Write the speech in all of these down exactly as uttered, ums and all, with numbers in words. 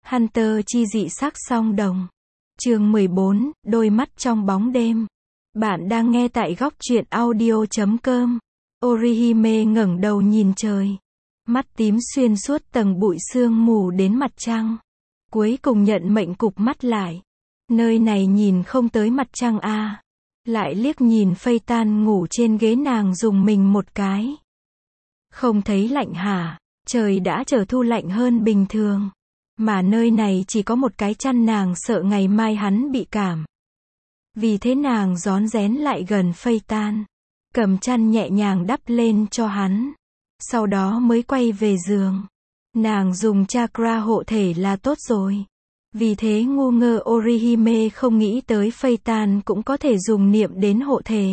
Hunter chi dị sắc song đồng. Chương mười bốn, đôi mắt trong bóng đêm. Bạn đang nghe tại góc truyện audio chấm com. Orihime ngẩng đầu nhìn trời. Mắt tím xuyên suốt tầng bụi sương mù đến mặt trăng. Cuối cùng nhận mệnh cụp mắt lại. Nơi này nhìn không tới mặt trăng a. À. Lại liếc nhìn Phây Tan ngủ trên ghế, nàng dùng mình một cái. Không thấy lạnh hả? Trời đã trở thu lạnh hơn bình thường. Mà nơi này chỉ có một cái chăn, nàng sợ ngày mai hắn bị cảm. Vì thế nàng rón rén lại gần Phây Tan. Cầm chăn nhẹ nhàng đắp lên cho hắn. Sau đó mới quay về giường. Nàng dùng chakra hộ thể là tốt rồi. Vì thế ngu ngơ Orihime không nghĩ tới Phây Tan cũng có thể dùng niệm đến hộ thể.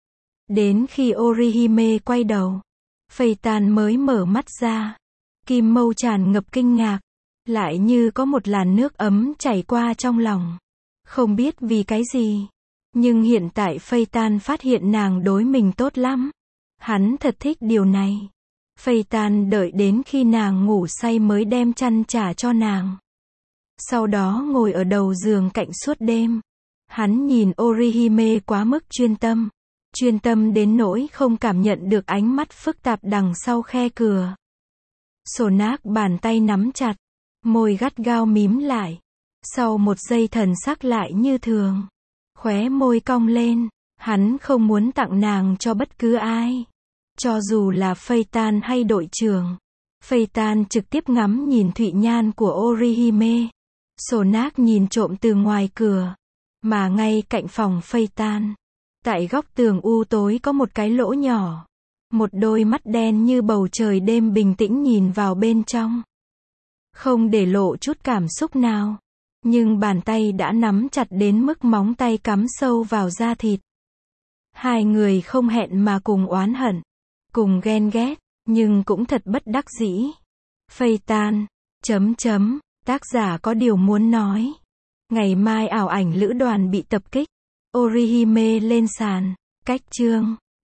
Đến khi Orihime quay đầu, Phây Tan mới mở mắt ra. Kim mâu tràn ngập kinh ngạc. Lại như có một làn nước ấm chảy qua trong lòng. Không biết vì cái gì. Nhưng hiện tại Phây Tan phát hiện nàng đối mình tốt lắm. Hắn thật thích điều này. Phây Tan đợi đến khi nàng ngủ say mới đem chăn trả cho nàng. Sau đó ngồi ở đầu giường cạnh suốt đêm. Hắn nhìn Orihime quá mức chuyên tâm. Chuyên tâm đến nỗi không cảm nhận được ánh mắt phức tạp đằng sau khe cửa. Sonak bàn tay nắm chặt. Môi gắt gao mím lại. Sau một giây thần sắc lại như thường. Khóe môi cong lên. Hắn không muốn tặng nàng cho bất cứ ai. Cho dù là Phây Tan hay đội trưởng. Phây Tan trực tiếp ngắm nhìn thụy nhan của Orihime. Sonak nhìn trộm từ ngoài cửa. Mà ngay cạnh phòng Phây Tan, tại góc tường u tối có một cái lỗ nhỏ. Một đôi mắt đen như bầu trời đêm bình tĩnh nhìn vào bên trong. Không để lộ chút cảm xúc nào. Nhưng bàn tay đã nắm chặt đến mức móng tay cắm sâu vào da thịt. Hai người không hẹn mà cùng oán hận. Cùng ghen ghét. Nhưng cũng thật bất đắc dĩ. Phây Tan. Chấm chấm. Tác giả có điều muốn nói. Ngày mai ảo ảnh lữ đoàn bị tập kích. Orihime lên sàn. Cách chương.